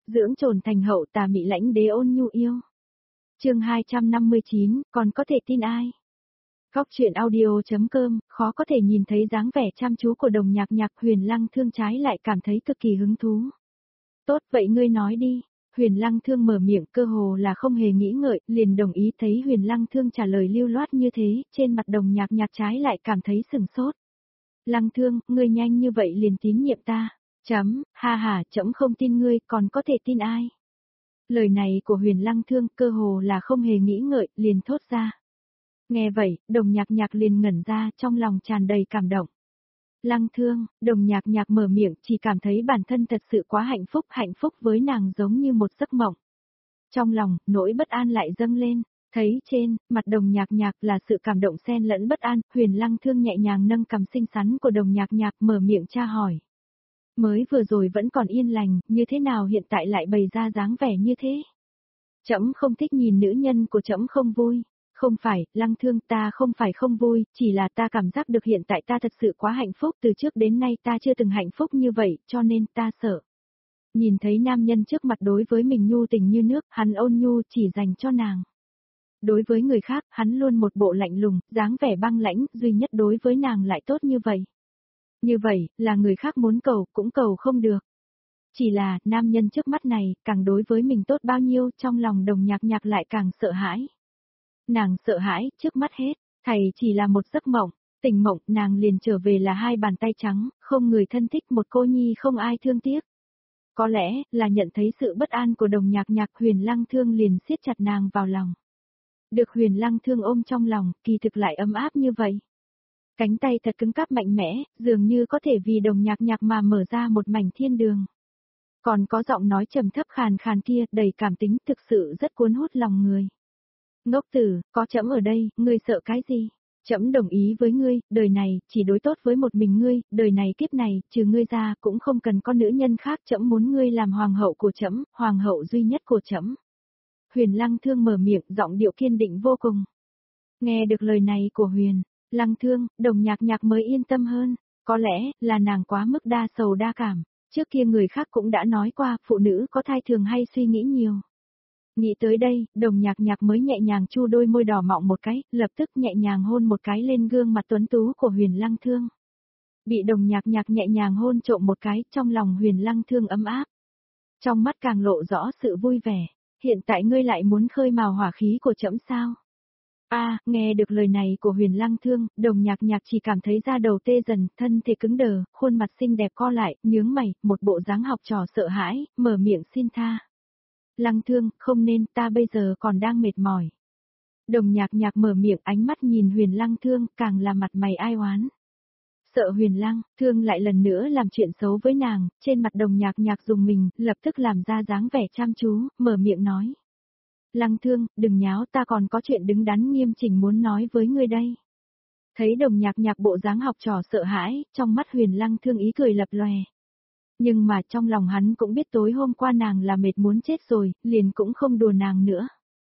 dưỡng trồn thành hậu tà mị lãnh đế ôn nhu yêu. Chương 259, còn có thể tin ai? Góc truyện audio.com, khó có thể nhìn thấy dáng vẻ chăm chú của Đồng Nhạc Nhạc. Huyền Lăng Thương trái lại cảm thấy cực kỳ hứng thú. Tốt, vậy ngươi nói đi. Huyền Lăng Thương mở miệng, cơ hồ là không hề nghĩ ngợi, liền đồng ý. Thấy Huyền Lăng Thương trả lời lưu loát như thế, trên mặt Đồng Nhạc Nhạc trái lại cảm thấy sửng sốt. Lăng Thương, ngươi nhanh như vậy liền tín nhiệm ta. Ha ha, trẫm không tin ngươi, còn có thể tin ai? Lời này của Huyền Lăng Thương cơ hồ là không hề nghĩ ngợi, liền thốt ra. Nghe vậy, Đồng Nhạc Nhạc liền ngẩn ra, trong lòng tràn đầy cảm động. Lăng Thương, Đồng Nhạc Nhạc mở miệng, chỉ cảm thấy bản thân thật sự quá hạnh phúc với nàng giống như một giấc mộng. Trong lòng, nỗi bất an lại dâng lên, thấy trên mặt Đồng Nhạc Nhạc là sự cảm động xen lẫn bất an. Huyền Lăng Thương nhẹ nhàng nâng cằm xinh xắn của Đồng Nhạc Nhạc, mở miệng tra hỏi. Mới vừa rồi vẫn còn yên lành, như thế nào hiện tại lại bày ra dáng vẻ như thế? Trẫm không thích nhìn nữ nhân của trẫm không vui. Không phải, Lăng Thương, ta không phải không vui, chỉ là ta cảm giác được hiện tại ta thật sự quá hạnh phúc, từ trước đến nay ta chưa từng hạnh phúc như vậy, cho nên ta sợ. Nhìn thấy nam nhân trước mặt đối với mình nhu tình như nước, hắn ôn nhu chỉ dành cho nàng. Đối với người khác, hắn luôn một bộ lạnh lùng, dáng vẻ băng lãnh, duy nhất đối với nàng lại tốt như vậy. Như vậy, là người khác muốn cầu, cũng cầu không được. Chỉ là, nam nhân trước mắt này, càng đối với mình tốt bao nhiêu, trong lòng Đồng Nhạc Nhạc lại càng sợ hãi. Nàng sợ hãi, trước mắt hết, thầy chỉ là một giấc mộng, tỉnh mộng, nàng liền trở về là hai bàn tay trắng, không người thân thích, một cô nhi không ai thương tiếc. Có lẽ, là nhận thấy sự bất an của Đồng Nhạc Nhạc, Huyền Lăng Thương liền siết chặt nàng vào lòng. Được Huyền Lăng Thương ôm trong lòng, kỳ thực lại ấm áp như vậy. Cánh tay thật cứng cáp mạnh mẽ, dường như có thể vì Đồng Nhạc Nhạc mà mở ra một mảnh thiên đường. Còn có giọng nói trầm thấp khàn khàn kia, đầy cảm tính, thực sự rất cuốn hút lòng người. Ngốc tử, có trẫm ở đây, ngươi sợ cái gì? Trẫm đồng ý với ngươi, đời này, chỉ đối tốt với một mình ngươi, đời này kiếp này, trừ ngươi ra, cũng không cần có nữ nhân khác. Trẫm muốn ngươi làm hoàng hậu của trẫm, hoàng hậu duy nhất của trẫm. Huyền Lăng Thương mở miệng, giọng điệu kiên định vô cùng. Nghe được lời này của Huyền Lăng Thương, Đồng Nhạc Nhạc mới yên tâm hơn. Có lẽ, là nàng quá mức đa sầu đa cảm. Trước kia người khác cũng đã nói qua, phụ nữ có thai thường hay suy nghĩ nhiều. Nghĩ tới đây, Đồng Nhạc Nhạc mới nhẹ nhàng chu đôi môi đỏ mọng một cái, lập tức nhẹ nhàng hôn một cái lên gương mặt tuấn tú của Huyền Lăng Thương. Bị Đồng Nhạc Nhạc nhẹ nhàng hôn trộm một cái, trong lòng Huyền Lăng Thương ấm áp. Trong mắt càng lộ rõ sự vui vẻ. Hiện tại ngươi lại muốn khơi mào hỏa khí của trẫm sao? Nghe được lời này của Huyền Lăng Thương, Đồng Nhạc Nhạc chỉ cảm thấy da đầu tê dần, thân thể cứng đờ, khuôn mặt xinh đẹp co lại, nhướng mày, một bộ dáng học trò sợ hãi, mở miệng xin tha. Lăng Thương, không nên, ta bây giờ còn đang mệt mỏi. Đồng Nhạc Nhạc mở miệng, ánh mắt nhìn Huyền Lăng Thương, càng là mặt mày ai oán. Sợ Huyền Lăng Thương lại lần nữa làm chuyện xấu với nàng, trên mặt Đồng Nhạc Nhạc dùng mình, lập tức làm ra dáng vẻ chăm chú, mở miệng nói. Lăng Thương, đừng nháo, ta còn có chuyện đứng đắn nghiêm chỉnh muốn nói với ngươi đây. Thấy Đồng Nhạc Nhạc bộ dáng học trò sợ hãi, trong mắt Huyền Lăng Thương ý cười lập lòe. Nhưng mà trong lòng hắn cũng biết tối hôm qua nàng là mệt muốn chết rồi, liền cũng không đùa nàng nữa.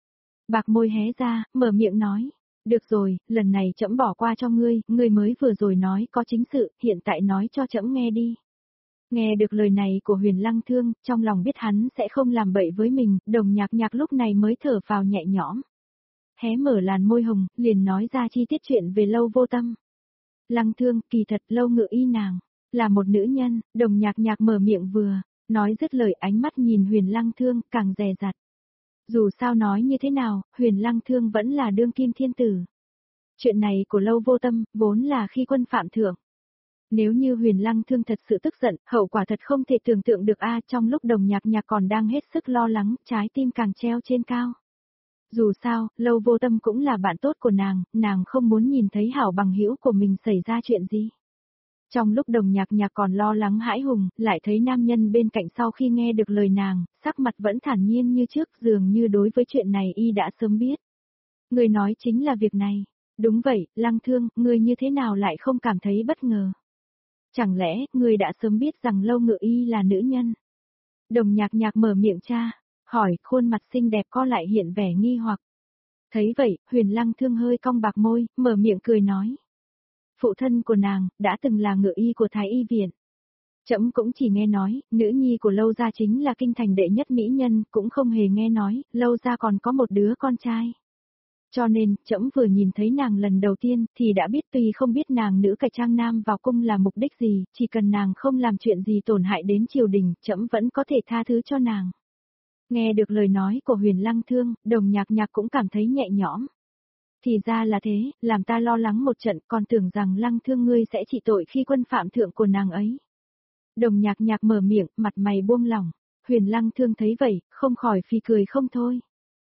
Bạc môi hé ra, mở miệng nói. Được rồi, lần này trẫm bỏ qua cho ngươi, ngươi mới vừa rồi nói có chính sự, hiện tại nói cho trẫm nghe đi. Nghe được lời này của Huyền Lăng Thương, trong lòng biết hắn sẽ không làm bậy với mình, Đồng Nhạc Nhạc lúc này mới thở phào nhẹ nhõm. Hé mở làn môi hồng, liền nói ra chi tiết chuyện về Lâu Vô Tâm. Lăng Thương, kỳ thật Lâu Ngự Y nàng là một nữ nhân. Đồng Nhạc Nhạc mở miệng vừa nói dứt lời, ánh mắt nhìn Huyền Lăng Thương, càng dè dặt. Dù sao nói như thế nào, Huyền Lăng Thương vẫn là đương kim thiên tử. Chuyện này của Lâu Vô Tâm, vốn là khi quân phạm thượng. Nếu như Huyền Lăng Thương thật sự tức giận, hậu quả thật không thể tưởng tượng được trong lúc Đồng Nhạc Nhạc còn đang hết sức lo lắng, trái tim càng treo trên cao. Dù sao, Lâu Vô Tâm cũng là bạn tốt của nàng không muốn nhìn thấy hảo bằng hữu của mình xảy ra chuyện gì. Trong lúc Đồng Nhạc Nhạc còn lo lắng hãi hùng, lại thấy nam nhân bên cạnh sau khi nghe được lời nàng, sắc mặt vẫn thản nhiên như trước, dường như đối với chuyện này y đã sớm biết. Người nói chính là việc này. Đúng vậy, Lăng Thương, người như thế nào lại không cảm thấy bất ngờ? Chẳng lẽ, người đã sớm biết rằng Lâu Ngự Y là nữ nhân? Đồng Nhạc Nhạc mở miệng hỏi, khuôn mặt xinh đẹp co lại hiện vẻ nghi hoặc. Thấy vậy, Huyền Lăng Thương hơi cong bạc môi, mở miệng cười nói. Phụ thân của nàng, đã từng là ngự y của Thái Y Viện. Trẫm cũng chỉ nghe nói, nữ nhi của Lâu gia chính là kinh thành đệ nhất mỹ nhân, cũng không hề nghe nói, Lâu gia còn có một đứa con trai. Cho nên, trẫm vừa nhìn thấy nàng lần đầu tiên, thì đã biết tuy không biết nàng nữ cải trang nam vào cung là mục đích gì, chỉ cần nàng không làm chuyện gì tổn hại đến triều đình, trẫm vẫn có thể tha thứ cho nàng. Nghe được lời nói của Huyền Lăng Thương, Đồng Nhạc Nhạc cũng cảm thấy nhẹ nhõm. Thì ra là thế, làm ta lo lắng một trận, còn tưởng rằng Lăng Thương ngươi sẽ trị tội khi quân phạm thượng của nàng ấy. Đồng Nhạc Nhạc mở miệng, mặt mày buông lỏng. Huyền Lăng Thương thấy vậy, không khỏi phì cười không thôi.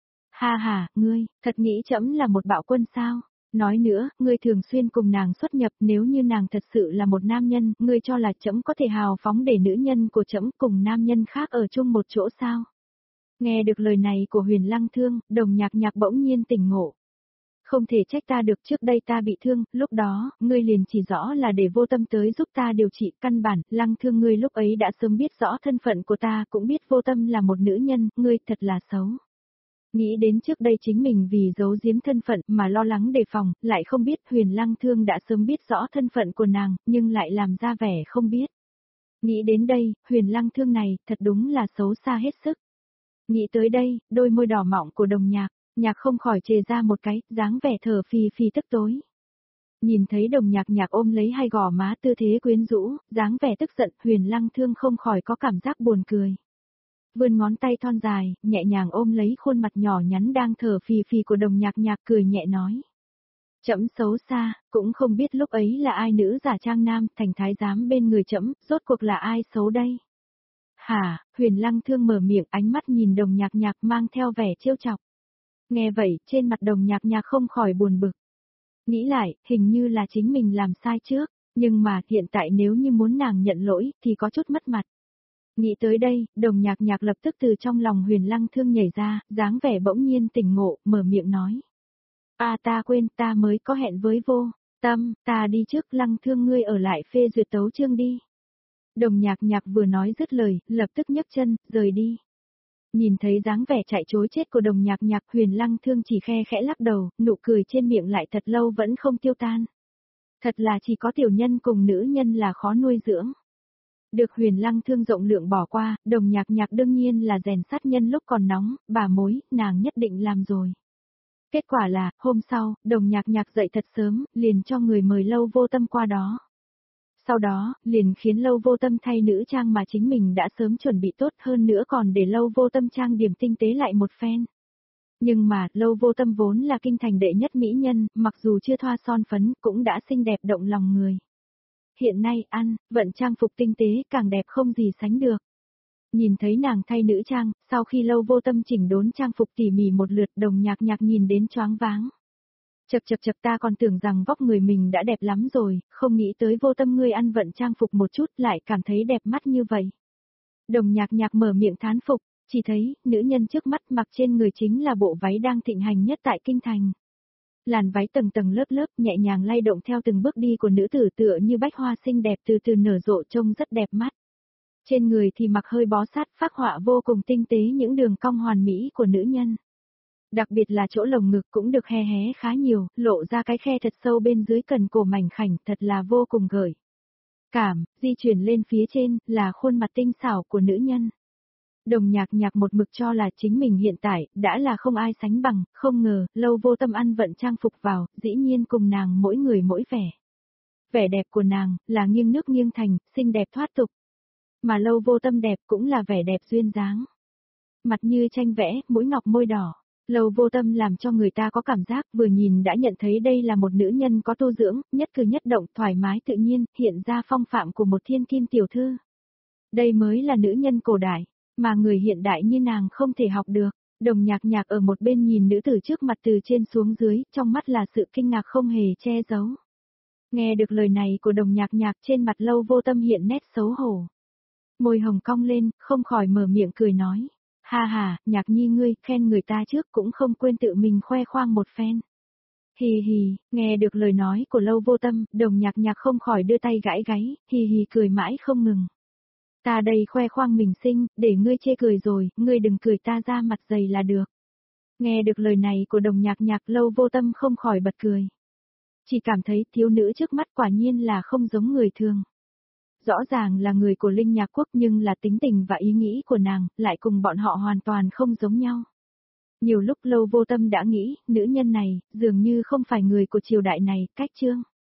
Ha ha, ngươi, thật nghĩ trẫm là một bạo quân sao? Nói nữa, ngươi thường xuyên cùng nàng xuất nhập, nếu như nàng thật sự là một nam nhân, ngươi cho là trẫm có thể hào phóng để nữ nhân của trẫm cùng nam nhân khác ở chung một chỗ sao? Nghe được lời này của Huyền Lăng Thương, Đồng Nhạc Nhạc bỗng nhiên tỉnh ngộ. Không thể trách ta được, trước đây ta bị thương, lúc đó, ngươi liền chỉ rõ là để Vô Tâm tới giúp ta điều trị, căn bản, Lăng Thương ngươi lúc ấy đã sớm biết rõ thân phận của ta, cũng biết Vô Tâm là một nữ nhân, ngươi thật là xấu. Nghĩ đến trước đây chính mình vì giấu giếm thân phận mà lo lắng đề phòng, lại không biết Huyền Lăng Thương đã sớm biết rõ thân phận của nàng, nhưng lại làm ra vẻ không biết. Nghĩ đến đây, Huyền Lăng Thương này, thật đúng là xấu xa hết sức. Nghĩ tới đây, đôi môi đỏ mọng của Đồng Nhạc Nhạc không khỏi chề ra một cái, dáng vẻ thở phì phì tức tối. Nhìn thấy Đồng Nhạc Nhạc ôm lấy hai gò má tư thế quyến rũ, dáng vẻ tức giận, Huyền Lăng Thương không khỏi có cảm giác buồn cười. Vươn ngón tay thon dài, nhẹ nhàng ôm lấy khuôn mặt nhỏ nhắn đang thở phì phì của Đồng Nhạc Nhạc, cười nhẹ nói. Trẫm xấu xa, cũng không biết lúc ấy là ai nữ giả trang nam thành thái giám bên người trẫm, rốt cuộc là ai xấu đây? Hả? Huyền Lăng Thương mở miệng, ánh mắt nhìn Đồng Nhạc Nhạc mang theo vẻ trêu chọc. Nghe vậy, trên mặt Đồng Nhạc Nhạc không khỏi buồn bực. Nghĩ lại, hình như là chính mình làm sai trước, nhưng mà hiện tại nếu như muốn nàng nhận lỗi thì có chút mất mặt. Nghĩ tới đây, Đồng Nhạc Nhạc lập tức từ trong lòng Huyền Lăng Thương nhảy ra, dáng vẻ bỗng nhiên tỉnh ngộ, mở miệng nói. Ta quên, ta mới có hẹn với Vô Tâm, ta đi trước, Lăng Thương ngươi ở lại phê duyệt tấu chương đi. Đồng Nhạc Nhạc vừa nói dứt lời, lập tức nhấc chân, rời đi. Nhìn thấy dáng vẻ chạy trối chết của Đồng Nhạc Nhạc, Huyền Lăng Thương chỉ khe khẽ lắc đầu, nụ cười trên miệng lại thật lâu vẫn không tiêu tan. Thật là chỉ có tiểu nhân cùng nữ nhân là khó nuôi dưỡng. Được Huyền Lăng Thương rộng lượng bỏ qua, Đồng Nhạc Nhạc đương nhiên là rèn sát nhân lúc còn nóng, bà mối, nàng nhất định làm rồi. Kết quả là, hôm sau, Đồng Nhạc Nhạc dậy thật sớm, liền cho người mời Lâu Vô Tâm qua đó. Sau đó, liền khiến Lâu Vô Tâm thay nữ trang mà chính mình đã sớm chuẩn bị tốt, hơn nữa còn để Lâu Vô Tâm trang điểm tinh tế lại một phen. Nhưng mà, Lâu Vô Tâm vốn là kinh thành đệ nhất mỹ nhân, mặc dù chưa thoa son phấn, cũng đã xinh đẹp động lòng người. Hiện nay, vận trang phục tinh tế càng đẹp không gì sánh được. Nhìn thấy nàng thay nữ trang, sau khi Lâu Vô Tâm chỉnh đốn trang phục tỉ mỉ một lượt, Đồng Nhạc Nhạc nhìn đến choáng váng. Chập ta còn tưởng rằng vóc người mình đã đẹp lắm rồi, không nghĩ tới Vô Tâm ngươi ăn vận trang phục một chút lại cảm thấy đẹp mắt như vậy. Đồng Nhạc Nhạc mở miệng thán phục, chỉ thấy, nữ nhân trước mắt mặc trên người chính là bộ váy đang thịnh hành nhất tại kinh thành. Làn váy tầng tầng lớp lớp nhẹ nhàng lay động theo từng bước đi của nữ tử tựa như bách hoa xinh đẹp từ từ nở rộ trông rất đẹp mắt. Trên người thì mặc hơi bó sát phác họa vô cùng tinh tế những đường cong hoàn mỹ của nữ nhân. Đặc biệt là chỗ lồng ngực cũng được hé hé khá nhiều, lộ ra cái khe thật sâu bên dưới cần cổ mảnh khảnh thật là vô cùng gợi cảm, di chuyển lên phía trên là khuôn mặt tinh xảo của nữ nhân. Đồng Nhạc Nhạc một mực cho là chính mình hiện tại đã là không ai sánh bằng, không ngờ, Lâu Vô Tâm ăn vận trang phục vào, dĩ nhiên cùng nàng mỗi người mỗi vẻ. Vẻ đẹp của nàng là nghiêng nước nghiêng thành, xinh đẹp thoát tục. Mà Lâu Vô Tâm đẹp cũng là vẻ đẹp duyên dáng. Mặt như tranh vẽ, mũi ngọc môi đỏ. Lâu Vô Tâm làm cho người ta có cảm giác vừa nhìn đã nhận thấy đây là một nữ nhân có tu dưỡng, nhất cử nhất động thoải mái tự nhiên, hiện ra phong phạm của một thiên kim tiểu thư. Đây mới là nữ nhân cổ đại, mà người hiện đại như nàng không thể học được. Đồng Nhạc Nhạc ở một bên nhìn nữ tử trước mặt từ trên xuống dưới, trong mắt là sự kinh ngạc không hề che giấu. Nghe được lời này của Đồng Nhạc Nhạc, trên mặt Lâu Vô Tâm hiện nét xấu hổ. Môi hồng cong lên, không khỏi mở miệng cười nói. Ha ha, Nhạc nhi ngươi, khen người ta trước cũng không quên tự mình khoe khoang một phen. Hì hì, nghe được lời nói của Lâu Vô Tâm, Đồng Nhạc Nhạc không khỏi đưa tay gãi gáy, hì hì cười mãi không ngừng. Ta đây khoe khoang mình xinh, để ngươi chê cười rồi, ngươi đừng cười ta ra mặt dày là được. Nghe được lời này của Đồng Nhạc Nhạc, Lâu Vô Tâm không khỏi bật cười. Chỉ cảm thấy thiếu nữ trước mắt quả nhiên là không giống người thường. Rõ ràng là người của Linh Nhạc Quốc nhưng là tính tình và ý nghĩ của nàng, lại cùng bọn họ hoàn toàn không giống nhau. Nhiều lúc Lâu Vô Tâm đã nghĩ, nữ nhân này, dường như không phải người của triều đại này, cách Trương